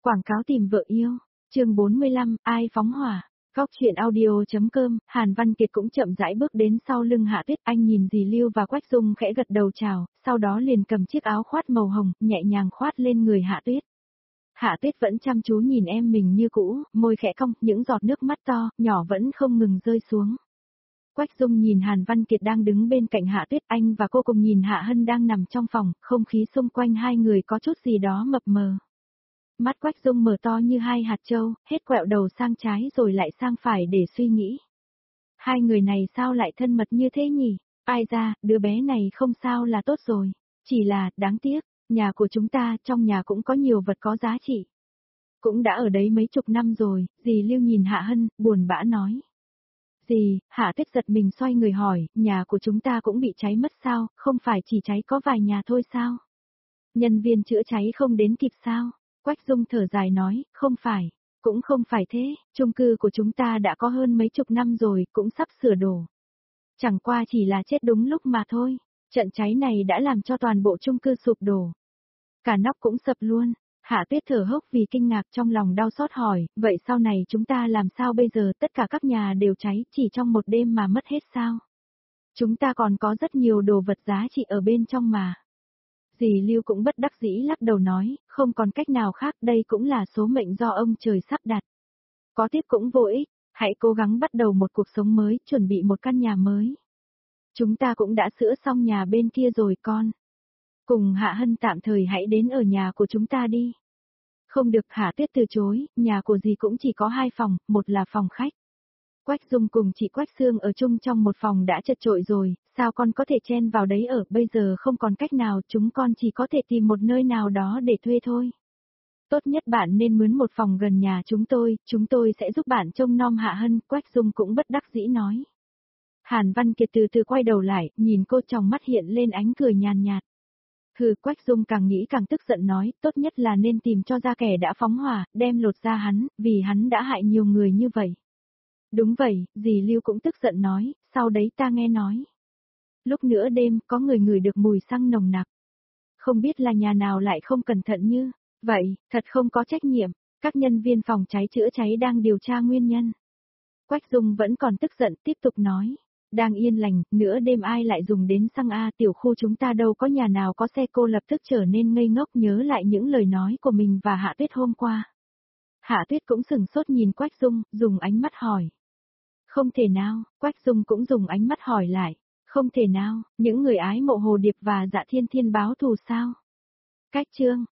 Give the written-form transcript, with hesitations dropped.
Quảng cáo tìm vợ yêu, chương 45, ai phóng hỏa. Góc chuyện audio.com, Hàn Văn Kiệt cũng chậm rãi bước đến sau lưng Hạ Tuyết, anh nhìn dì Lưu và Quách Dung khẽ gật đầu chào, sau đó liền cầm chiếc áo khoát màu hồng, nhẹ nhàng khoát lên người Hạ Tuyết. Hạ Tuyết vẫn chăm chú nhìn em mình như cũ, môi khẽ cong, những giọt nước mắt to, nhỏ vẫn không ngừng rơi xuống. Quách Dung nhìn Hàn Văn Kiệt đang đứng bên cạnh Hạ Tuyết, anh và cô cùng nhìn Hạ Hân đang nằm trong phòng, không khí xung quanh hai người có chút gì đó mập mờ. Mắt Quách Dung mở to như hai hạt châu, hết quẹo đầu sang trái rồi lại sang phải để suy nghĩ. Hai người này sao lại thân mật như thế nhỉ? Ai ra, đứa bé này không sao là tốt rồi. Chỉ là, đáng tiếc, nhà của chúng ta trong nhà cũng có nhiều vật có giá trị. Cũng đã ở đấy mấy chục năm rồi, dì Lưu nhìn Hạ Hân, buồn bã nói. Dì, Hạ Tuyết giật mình xoay người hỏi, nhà của chúng ta cũng bị cháy mất sao, không phải chỉ cháy có vài nhà thôi sao? Nhân viên chữa cháy không đến kịp sao? Quách Dung thở dài nói, không phải, cũng không phải thế, chung cư của chúng ta đã có hơn mấy chục năm rồi, cũng sắp sửa đổ. Chẳng qua chỉ là chết đúng lúc mà thôi, trận cháy này đã làm cho toàn bộ chung cư sụp đổ. Cả nóc cũng sập luôn. Hạ Tuyết thở hốc vì kinh ngạc, trong lòng đau xót hỏi, vậy sau này chúng ta làm sao bây giờ, tất cả các nhà đều cháy chỉ trong một đêm mà mất hết sao? Chúng ta còn có rất nhiều đồ vật giá trị ở bên trong mà. Dì Lưu cũng bất đắc dĩ lắc đầu nói, không còn cách nào khác, đây cũng là số mệnh do ông trời sắp đặt. Có tiếc cũng vô ích, hãy cố gắng bắt đầu một cuộc sống mới, chuẩn bị một căn nhà mới. Chúng ta cũng đã sửa xong nhà bên kia rồi con. Cùng Hạ Hân tạm thời hãy đến ở nhà của chúng ta đi. Không được, Hạ Tuyết từ chối, nhà của dì cũng chỉ có 2 phòng, một là phòng khách. Quách Dung cùng chị Quách Sương ở chung trong một phòng đã chật chội rồi, sao con có thể chen vào đấy ở, bây giờ không còn cách nào, chúng con chỉ có thể tìm một nơi nào đó để thuê thôi. Tốt nhất bạn nên mướn một phòng gần nhà chúng tôi sẽ giúp bạn trông nom Hạ Hân, Quách Dung cũng bất đắc dĩ nói. Hàn Văn Kiệt từ từ quay đầu lại, nhìn cô, trong mắt hiện lên ánh cười nhàn nhạt. Hừ, Quách Dung càng nghĩ càng tức giận nói, tốt nhất là nên tìm cho ra kẻ đã phóng hỏa, đem lột ra hắn, vì hắn đã hại nhiều người như vậy. Đúng vậy, dì Lưu cũng tức giận nói, sau đấy ta nghe nói. Lúc nửa đêm, có người ngửi được mùi xăng nồng nặc. Không biết là nhà nào lại không cẩn thận như vậy, thật không có trách nhiệm, các nhân viên phòng cháy chữa cháy đang điều tra nguyên nhân. Quách Dung vẫn còn tức giận tiếp tục nói. Đang yên lành, nửa đêm ai lại dùng đến xăng A, tiểu khu chúng ta đâu có nhà nào có xe, cô lập tức trở nên ngây ngốc nhớ lại những lời nói của mình và Hạ Tuyết hôm qua. Hạ Tuyết cũng sừng sốt nhìn Quách Dung, dùng ánh mắt hỏi. Không thể nào, Quách Dung cũng dùng ánh mắt hỏi lại. Không thể nào, những người ái mộ Hồ Điệp và Dạ Thiên Thiên báo thù sao? Cách chương